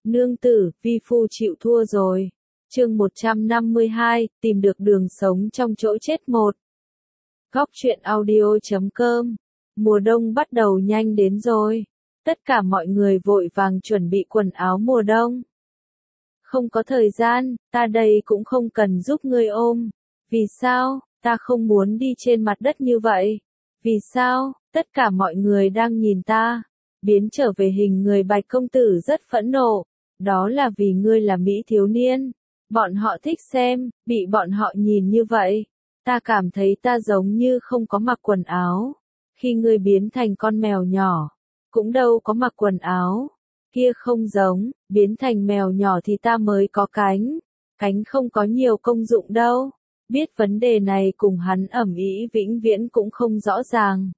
Nương tử, vi phu chịu thua rồi. Chương 152, tìm được đường sống trong chỗ chết một. Góc truyện audio.com. Mùa đông bắt đầu nhanh đến rồi. Tất cả mọi người vội vàng chuẩn bị quần áo mùa đông. Không có thời gian, ta đây cũng không cần giúp ngươi ôm. Vì sao, ta không muốn đi trên mặt đất như vậy. Vì sao, tất cả mọi người đang nhìn ta. Biến trở về hình người Bạch công tử rất phẫn nộ. Đó là vì ngươi là mỹ thiếu niên. Bọn họ thích xem, bị bọn họ nhìn như vậy. Ta cảm thấy ta giống như không có mặc quần áo. Khi ngươi biến thành con mèo nhỏ, cũng đâu có mặc quần áo. Kia không giống, biến thành mèo nhỏ thì ta mới có cánh. Cánh không có nhiều công dụng đâu. Biết vấn đề này cùng hắn ẩm ý vĩnh viễn cũng không rõ ràng.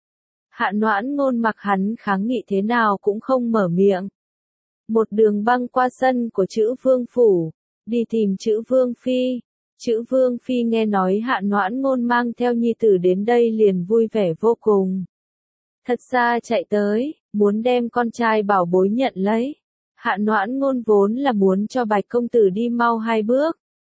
Hạ Noãn Ngôn mặc hắn kháng nghị thế nào cũng không mở miệng. Một đường băng qua sân của Chữ Vương phủ, đi tìm Chữ Vương phi. Chữ Vương phi nghe nói Hạ Noãn Ngôn mang theo nhi tử đến đây liền vui vẻ vô cùng. Thật ra chạy tới, muốn đem con trai bảo bối nhận lấy. Hạ Noãn Ngôn vốn là muốn cho Bạch công tử đi mau 2 bước.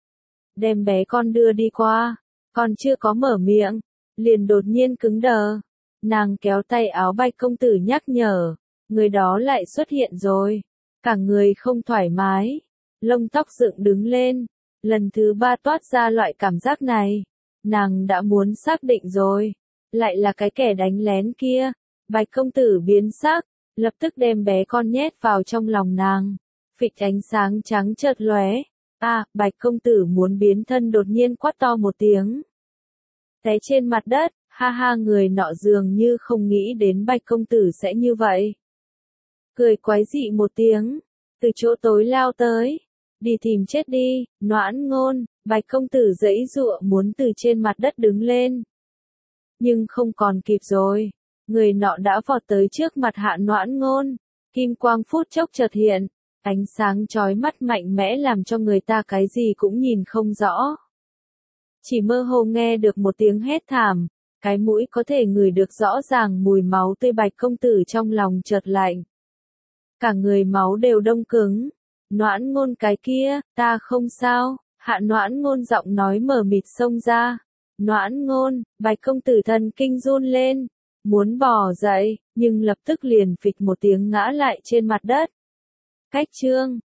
Đem bé con đưa đi qua, còn chưa có mở miệng, liền đột nhiên cứng đờ. Nàng kéo tay áo Bạch công tử nhắc nhở, người đó lại xuất hiện rồi. Cả người không thoải mái, lông tóc dựng đứng lên, lần thứ 3 toát ra loại cảm giác này. Nàng đã muốn xác định rồi, lại là cái kẻ đánh lén kia. Bạch công tử biến sắc, lập tức đem bé con nhét vào trong lòng nàng. Phịch ánh sáng trắng chợt lóe. Bạch công tử muốn biến thân đột nhiên quát to một tiếng. Té trên mặt đất, ha ha, người nọ dường như không nghĩ đến Bạch công tử sẽ như vậy. Cười quái dị một tiếng, từ chỗ tối lao tới. Đi tìm chết đi, Noãn Ngôn. Bạch công tử giãy giụa muốn từ trên mặt đất đứng lên. Nhưng không còn kịp rồi. Người nọ đã vọt tới trước mặt Hạ Noãn Ngôn. Kim quang phút chốc chợt hiện. Ánh sáng chói mắt mạnh mẽ làm cho người ta cái gì cũng nhìn không rõ. Chỉ mơ hồ nghe được một tiếng hét thảm. Cái mũi có thể ngửi được rõ ràng mùi máu tươi. Bạch công tử trong lòng chợt lạnh. Cả người máu đều đông cứng. Noãn Ngôn cái kia, ta không sao. Hạ Noãn Ngôn giọng nói mờ mịt xông ra. Noãn Ngôn, Bạch công tử thần kinh run lên. Muốn bò dậy, nhưng lập tức liền phịch một tiếng ngã lại trên mặt đất. Cách chương